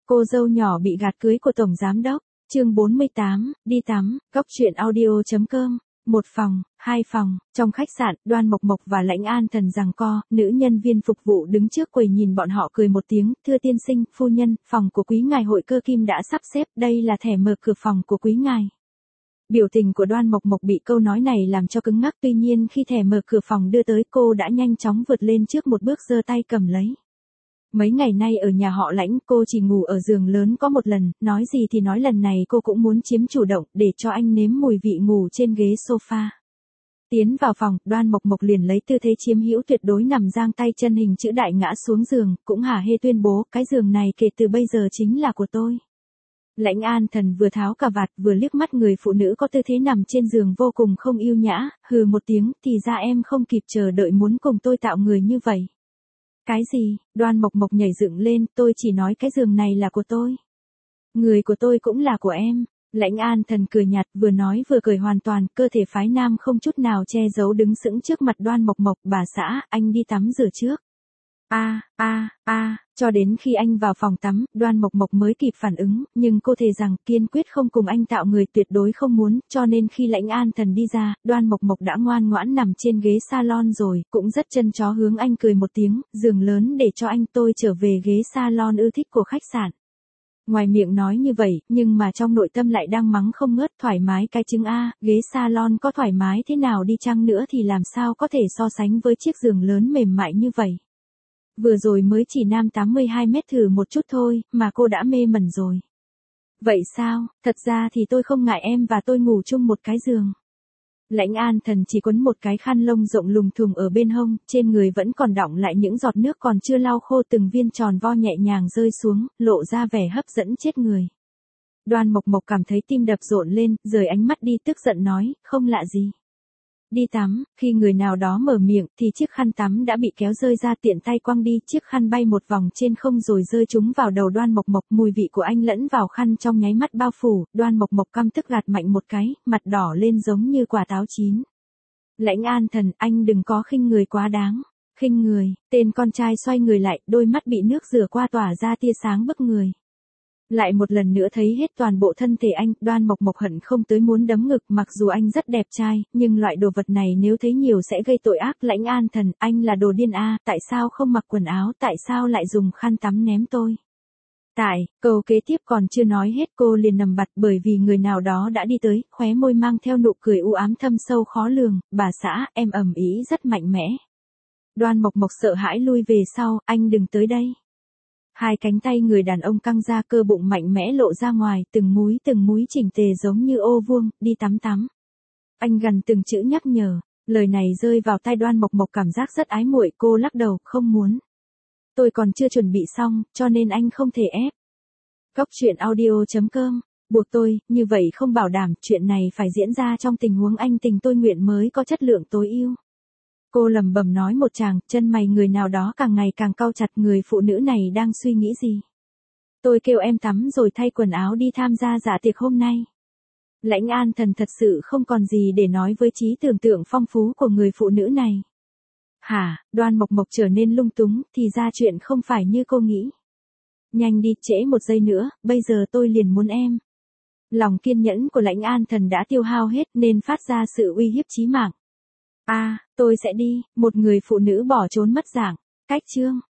Cô dâu nhỏ bị gạt cưới của tổng giám đốc. Chương 48, đi tắm. Góc truyện audio.com. Một phòng, hai phòng, trong khách sạn, Đoan Mộc Mộc và Lãnh An Thần giằng co, nữ nhân viên phục vụ đứng trước quầy nhìn bọn họ cười một tiếng, thưa tiên sinh, phu nhân, phòng của quý ngài Hội Cơ Kim đã sắp xếp, đây là thẻ mở cửa phòng của quý ngài. Biểu tình của Đoan Mộc Mộc bị câu nói này làm cho cứng ngắc, tuy nhiên khi thẻ mở cửa phòng đưa tới cô đã nhanh chóng vượt lên trước một bước giơ tay cầm lấy. Mấy ngày nay ở nhà họ Lãnh cô chỉ ngủ ở giường lớn có một lần, nói gì thì nói lần này cô cũng muốn chiếm chủ động để cho anh nếm mùi vị ngủ trên ghế sofa. Tiến vào phòng, Đoan Mộc Mộc liền lấy tư thế chiếm hữu tuyệt đối nằm giang tay chân hình chữ đại ngã xuống giường, cũng hả hê tuyên bố cái giường này kể từ bây giờ chính là của tôi. Lãnh An Thần vừa tháo cà vạt vừa liếc mắt người phụ nữ có tư thế nằm trên giường vô cùng không yêu nhã, hừ một tiếng, thì ra em không kịp chờ đợi muốn cùng tôi tạo người như vậy. Cái gì? Đoan Mộc Mộc nhảy dựng lên, tôi chỉ nói cái giường này là của tôi. Người của tôi cũng là của em. Lãnh An Thần cười nhạt, vừa nói vừa cười hoàn toàn, cơ thể phái nam không chút nào che giấu đứng sững trước mặt Đoan Mộc Mộc, bà xã, anh đi tắm rửa trước. Cho đến khi anh vào phòng tắm, Đoan Mộc Mộc mới kịp phản ứng, nhưng cô thề rằng kiên quyết không cùng anh tạo người, tuyệt đối không muốn, cho nên khi Lãnh An Thần đi ra, Đoan Mộc Mộc đã ngoan ngoãn nằm trên ghế salon rồi, cũng rất chân chó hướng anh cười một tiếng, giường lớn để cho anh, tôi trở về ghế salon ưa thích của khách sạn. Ngoài miệng nói như vậy, nhưng mà trong nội tâm lại đang mắng không ngớt, thoải mái cái trứng a, ghế salon có thoải mái thế nào đi chăng nữa thì làm sao có thể so sánh với chiếc giường lớn mềm mại như vậy. Vừa rồi mới chỉ nam 82 mét thử một chút thôi, mà cô đã mê mẩn rồi. Vậy sao, thật ra thì tôi không ngại em và tôi ngủ chung một cái giường. Lãnh An Thần chỉ quấn một cái khăn lông rộng lùng thùng ở bên hông, trên người vẫn còn đọng lại những giọt nước còn chưa lau khô, từng viên tròn vo nhẹ nhàng rơi xuống, lộ ra vẻ hấp dẫn chết người. Đoan Mộc Mộc cảm thấy tim đập rộn lên, rời ánh mắt đi tức giận nói, không lạ gì. Đi tắm, khi người nào đó mở miệng thì chiếc khăn tắm đã bị kéo rơi ra, tiện tay quăng đi, chiếc khăn bay một vòng trên không rồi rơi trúng vào đầu Đoan Mộc Mộc, mùi vị của anh lẫn vào khăn trong nháy mắt bao phủ, Đoan Mộc Mộc căm tức gạt mạnh một cái, mặt đỏ lên giống như quả táo chín. Lãnh An Thần, anh đừng có khinh người quá đáng. Khinh người? Tên con trai xoay người lại, đôi mắt bị nước rửa qua tỏa ra tia sáng bức người. Lại một lần nữa thấy hết toàn bộ thân thể anh, Đoan Mộc Mộc hận không tới muốn đấm ngực, mặc dù anh rất đẹp trai, nhưng loại đồ vật này nếu thấy nhiều sẽ gây tội ác. Lãnh An Thần, anh là đồ điên a, tại sao không mặc quần áo, tại sao lại dùng khăn tắm ném tôi? Câu kế tiếp còn chưa nói hết cô liền nằm bặt, bởi vì người nào đó đã đi tới, khóe môi mang theo nụ cười u ám thâm sâu khó lường, bà xã, em ầm ĩ rất mạnh mẽ. Đoan Mộc Mộc sợ hãi lui về sau, anh đừng tới đây. Hai cánh tay người đàn ông căng ra, cơ bụng mạnh mẽ lộ ra ngoài, từng múi chỉnh tề giống như ô vuông, đi tắm tắm. Anh gần từng chữ nhắc nhở, lời này rơi vào tai Đoan Mộc Mộc cảm giác rất ái muội, cô lắc đầu, không muốn. Tôi còn chưa chuẩn bị xong, cho nên anh không thể ép. Góc truyện audio.com, buộc tôi, như vậy không bảo đảm, chuyện này phải diễn ra trong tình huống anh tình tôi nguyện mới có chất lượng tối ưu. Cô lẩm bẩm nói một tràng, chân mày người nào đó càng ngày càng cau chặt, người phụ nữ này đang suy nghĩ gì? Tôi kêu em tắm rồi thay quần áo đi tham gia dạ tiệc hôm nay. Lãnh An Thần thật sự không còn gì để nói với trí tưởng tượng phong phú của người phụ nữ này. Hả? Đoan Mộc Mộc trở nên lung túng, thì ra chuyện không phải như cô nghĩ. Nhanh đi, trễ một giây nữa, bây giờ tôi liền muốn em. Lòng kiên nhẫn của Lãnh An Thần đã tiêu hao hết nên phát ra sự uy hiếp chí mạng. Tôi sẽ đi, một người phụ nữ bỏ trốn mất dạng. Cách chương